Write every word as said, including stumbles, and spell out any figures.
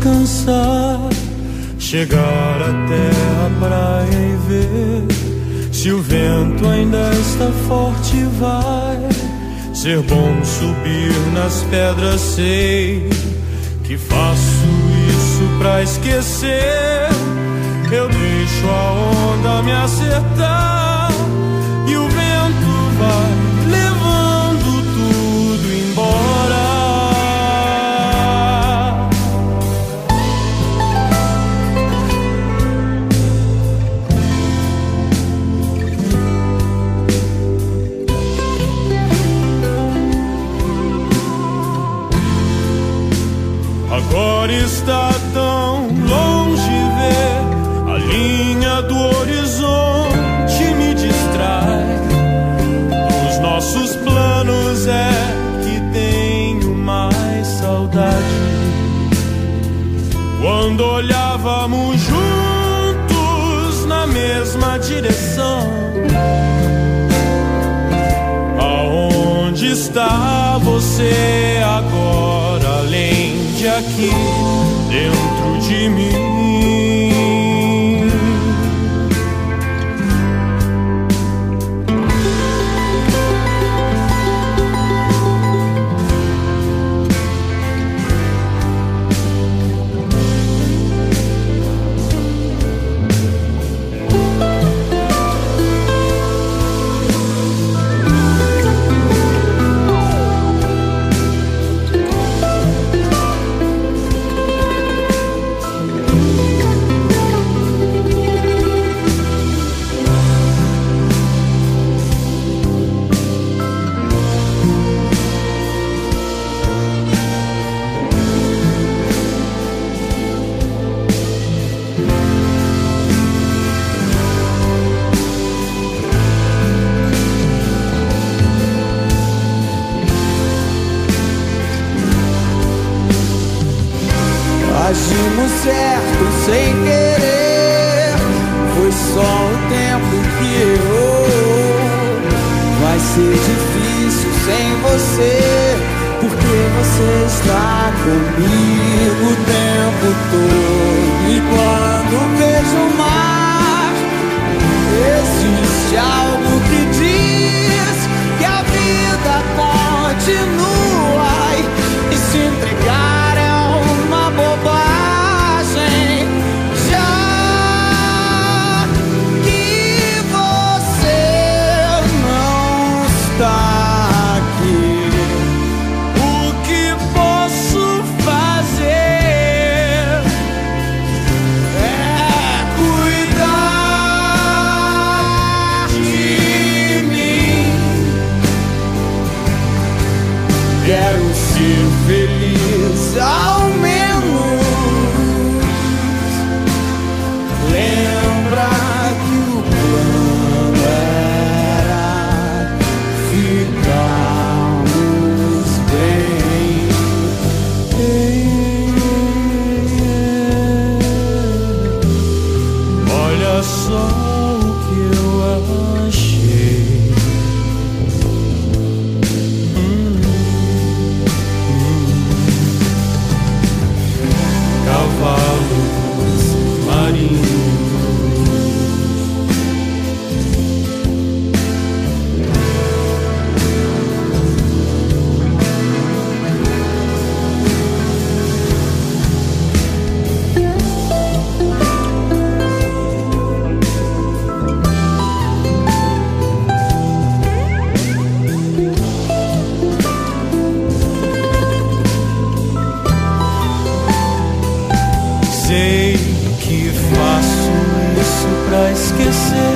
descansar, chegar até a praia e ver se o vento ainda está forte. Vai ser bom subir nas pedras, sei que faço isso pra esquecer. Eu deixo a onda me acertar e o vento vai levando tudo embora. Agora está tão longe ver a linha do horizonte, me distrai. Os nossos planos é que tenho mais saudade. Quando olhávamos juntos na mesma direção, aonde está você agora, além de aqui dentro de mim? Agimos certo sem querer, foi só o tempo que errou. Vai ser difícil sem você, porque você está comigo o tempo todo. E quando vejo o mar, existe algo que diz que a vida continua, e se entregar é uma bobagem, já que você não está aqui. O que posso fazer É cuidar de mim. Quero ser feliz, ao menos. Lembra que o plano era ficarmos bem. Olha só o que eu achei. Hum, hum. Cavalos marinhos, sei que faço isso pra esquecer.